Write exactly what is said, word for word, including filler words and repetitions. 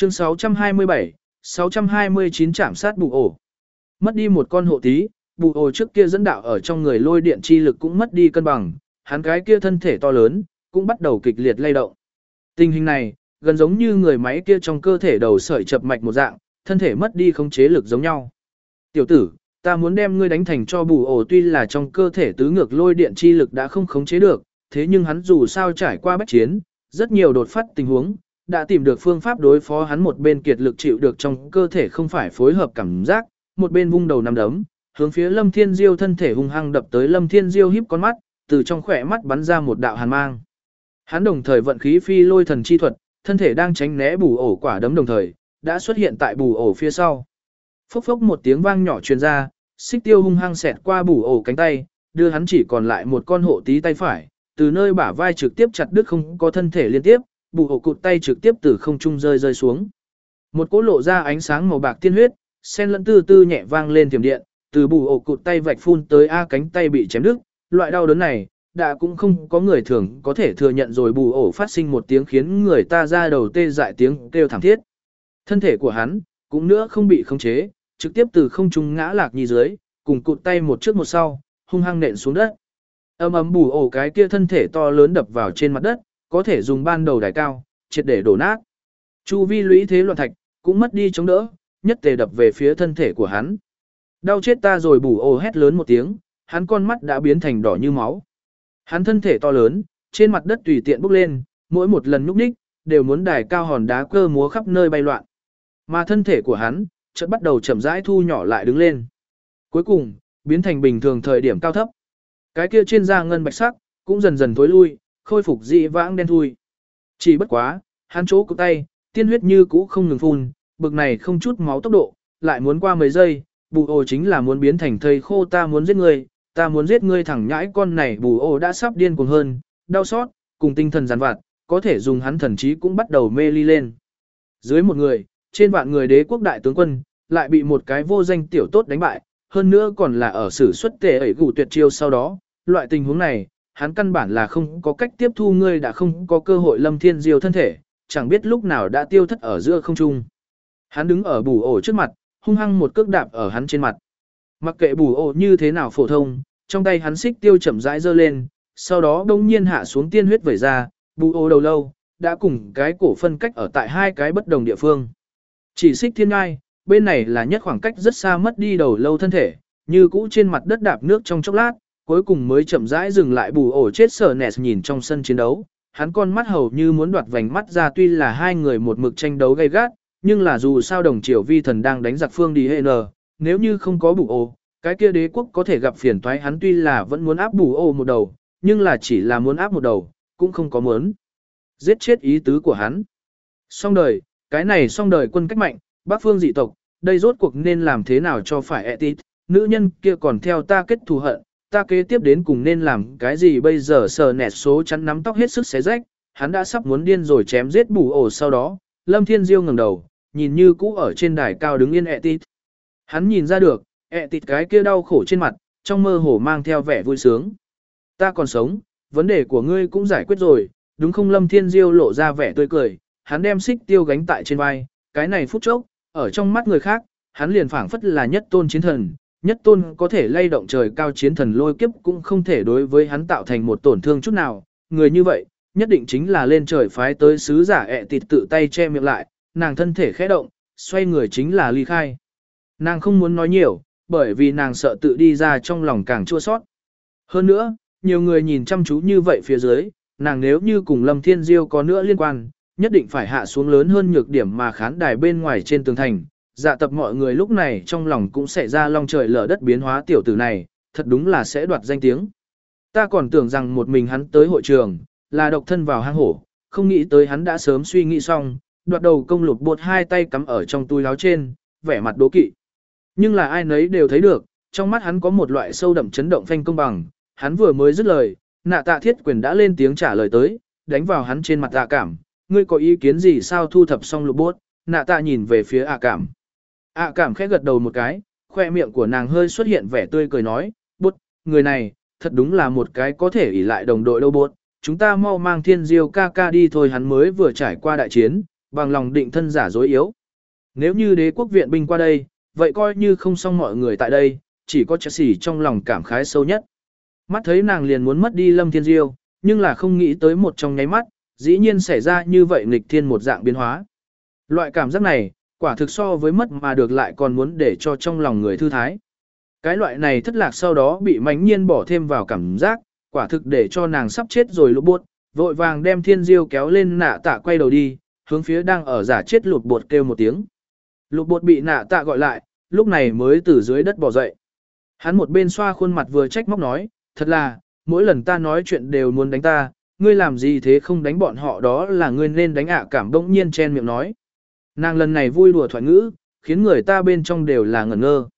Chương sáu trăm hai mươi bảy, sáu trăm hai mươi chín trảm sát bù ổ. Mất đi một con hộ tí, bù ổ trước kia dẫn đạo ở trong người lôi điện chi lực cũng mất đi cân bằng, hắn cái kia thân thể to lớn, cũng bắt đầu kịch liệt lay động. Tình hình này, gần giống như người máy kia trong cơ thể đầu sợi chập mạch một dạng, thân thể mất đi khống chế lực giống nhau. Tiểu tử, ta muốn đem ngươi đánh thành cho bù ổ, tuy là trong cơ thể tứ ngược lôi điện chi lực đã không khống chế được, thế nhưng hắn dù sao trải qua bách chiến, rất nhiều đột phát tình huống, đã tìm được phương pháp đối phó hắn, một bên kiệt lực chịu được trong cơ thể không phải phối hợp cảm giác, một bên vung đầu nắm đấm, hướng phía Lâm Thiên Diêu thân thể hung hăng đập tới. Lâm Thiên Diêu híp con mắt, từ trong khỏe mắt bắn ra một đạo hàn mang. Hắn đồng thời vận khí phi lôi thần chi thuật, thân thể đang tránh né bù ổ quả đấm đồng thời, đã xuất hiện tại bù ổ phía sau. Phốc phốc một tiếng vang nhỏ truyền ra, xích tiêu hung hăng xẹt qua bù ổ cánh tay, đưa hắn chỉ còn lại một con hộ tí tay phải, từ nơi bả vai trực tiếp chặt đứt, không có thân thể liên tiếp, bù ổ cụt tay trực tiếp từ không trung rơi rơi xuống. Một cỗ lộ ra ánh sáng màu bạc tiên huyết, sen lẫn tư tư nhẹ vang lên tiềm điện, từ bù ổ cụt tay vạch phun tới a cánh tay bị chém đứt. Loại đau đớn này, đã cũng không có người thường có thể thừa nhận rồi. Bù ổ phát sinh một tiếng khiến người ta ra đầu tê dại tiếng kêu thảm thiết. Thân thể của hắn cũng nữa không bị khống chế, trực tiếp từ không trung ngã lạc nhì dưới, cùng cụt tay một trước một sau, hung hăng nện xuống đất. Ầm ầm, bù ổ cái kia thân thể to lớn đập vào trên mặt đất, có thể dùng ban đầu đài cao, triệt để đổ nát. Chu vi lũy thế loạn thạch, cũng mất đi chống đỡ, nhất tề đập về phía thân thể của hắn. Đau chết ta rồi, bù ổ hét lớn một tiếng, hắn con mắt đã biến thành đỏ như máu. Hắn thân thể to lớn, trên mặt đất tùy tiện bốc lên, mỗi một lần nhúc nhích, đều muốn đài cao hòn đá cơ múa khắp nơi bay loạn. Mà thân thể của hắn, chợt bắt đầu chậm rãi thu nhỏ lại đứng lên. Cuối cùng, biến thành bình thường thời điểm cao thấp. Cái kia trên da ngân bạch sắc, cũng dần dần tối lui, khôi phục dị vãng đen thui. Chỉ bất quá, hắn chỗ cụt tay, tiên huyết như cũ không ngừng phun, bực này không chút máu tốc độ, lại muốn qua mấy giây, bù ổ chính là muốn biến thành thây khô. Ta muốn giết ngươi, ta muốn giết ngươi thẳng nhãi con này. Bù ổ đã sắp điên cuồng hơn, đau xót, cùng tinh thần giàn vặt, có thể dùng hắn thần trí cũng bắt đầu mê ly lên. Dưới một người, trên vạn người đế quốc đại tướng quân, lại bị một cái vô danh tiểu tốt đánh bại, hơn nữa còn là ở sử xuất tệ ẩy gù tuyệt chiêu sau đó. Loại tình huống này, hắn căn bản là không có cách tiếp thu, ngươi đã không có cơ hội. Lâm Thiên Diêu thân thể, chẳng biết lúc nào đã tiêu thất ở giữa không trung. Hắn đứng ở bù ổ trước mặt, hung hăng một cước đạp ở hắn trên mặt. Mặc kệ bù ổ như thế nào phổ thông, trong tay hắn xích tiêu chậm rãi giơ lên, sau đó đông nhiên hạ xuống, tiên huyết vẩy ra, bù ổ đầu lâu, đã cùng cái cổ phân cách ở tại hai cái bất đồng địa phương. Chỉ xích thiên ngai, bên này là nhất khoảng cách rất xa mất đi đầu lâu thân thể, như cũ trên mặt đất đạp nước trong chốc lát, cuối cùng mới chậm rãi dừng lại. Bù ổ chết sở nẹt nhìn trong sân chiến đấu, hắn con mắt hầu như muốn đoạt vành mắt ra. Tuy là hai người một mực tranh đấu gay gắt, nhưng là dù sao đồng triều vi thần đang đánh giặc phương đi hệ nờ, nếu như không có bù ổ, cái kia đế quốc có thể gặp phiền toái. Hắn tuy là vẫn muốn áp bù ổ một đầu, nhưng là chỉ là muốn áp một đầu, cũng không có muốn giết chết ý tứ của hắn. Xong đời, cái này xong đời quân cách mạnh, Bắc phương dị tộc, đây rốt cuộc nên làm thế nào cho phải etit, nữ nhân kia còn theo ta kết thù hận, ta kế tiếp đến cùng nên làm cái gì bây giờ? Sờ nẹt số chắn nắm tóc hết sức xé rách, hắn đã sắp muốn điên rồi chém giết bù ổ. Sau đó, Lâm Thiên Diêu ngẩng đầu, nhìn như cũ ở trên đài cao đứng yên etit. Hắn nhìn ra được, etit cái kia đau khổ trên mặt, trong mơ hồ mang theo vẻ vui sướng. Ta còn sống, vấn đề của ngươi cũng giải quyết rồi, đúng không? Lâm Thiên Diêu lộ ra vẻ tươi cười, hắn đem xích tiêu gánh tại trên vai, cái này phút chốc, ở trong mắt người khác, hắn liền phảng phất là nhất tôn chiến thần, nhất tôn có thể lay động trời cao chiến thần. Lôi kiếp cũng không thể đối với hắn tạo thành một tổn thương chút nào, người như vậy, nhất định chính là lên trời phái tới sứ giả. ẹ tịt tự tay che miệng lại, nàng thân thể khẽ động, xoay người chính là ly khai. Nàng không muốn nói nhiều, bởi vì nàng sợ tự đi ra trong lòng càng chua sót. Hơn nữa, nhiều người nhìn chăm chú như vậy phía dưới, nàng nếu như cùng Lâm Thiên Diêu có nữa liên quan, nhất định phải hạ xuống lớn hơn nhược điểm mà khán đài bên ngoài trên tường thành. Dạ tập mọi người lúc này trong lòng cũng sẽ ra long trời lở đất biến hóa, tiểu tử này, thật đúng là sẽ đoạt danh tiếng. Ta còn tưởng rằng một mình hắn tới hội trường, là độc thân vào hang hổ, không nghĩ tới hắn đã sớm suy nghĩ xong, đoạt đầu công lục bột hai tay cắm ở trong túi áo trên, vẻ mặt đố kỵ. Nhưng là ai nấy đều thấy được, trong mắt hắn có một loại sâu đậm chấn động phanh công bằng, hắn vừa mới dứt lời, nạ tạ thiết quyền đã lên tiếng trả lời tới, đánh vào hắn trên mặt tạ cảm. Ngươi có ý kiến gì sao? Thu thập xong lục bốt, nạ tạ nhìn về phía ạ cảm. ạ cảm khẽ gật đầu một cái, khoe miệng của nàng hơi xuất hiện vẻ tươi cười nói, bốt, người này, thật đúng là một cái có thể ỷ lại đồng đội đâu bốt, chúng ta mau mang Thiên Diêu ca ca đi thôi. Hắn mới vừa trải qua đại chiến, bằng lòng định thân giả dối yếu. Nếu như đế quốc viện binh qua đây, vậy coi như không xong mọi người tại đây, chỉ có Chelsea trong lòng cảm khái sâu nhất. Mắt thấy nàng liền muốn mất đi Lâm Thiên Diêu, nhưng là không nghĩ tới một trong nháy mắt, dĩ nhiên xảy ra như vậy nghịch thiên một dạng biến hóa. Loại cảm giác này, quả thực so với mất mà được lại còn muốn để cho trong lòng người thư thái. Cái loại này thất lạc sau đó bị mãnh nhiên bỏ thêm vào cảm giác, quả thực để cho nàng sắp chết rồi lụt bột, vội vàng đem Thiên Diêu kéo lên nạ tạ quay đầu đi, hướng phía đang ở giả chết lụt bột kêu một tiếng. Lụt bột bị nạ tạ gọi lại, lúc này mới từ dưới đất bò dậy. Hắn một bên xoa khuôn mặt vừa trách móc nói, thật là, mỗi lần ta nói chuyện đều muốn đánh ta, ngươi làm gì thế không đánh bọn họ đó là ngươi nên đánh ạ cảm bỗng nhiên chen miệng nói. Nàng lần này vui đùa thoại ngữ, khiến người ta bên trong đều là ngẩn ngơ.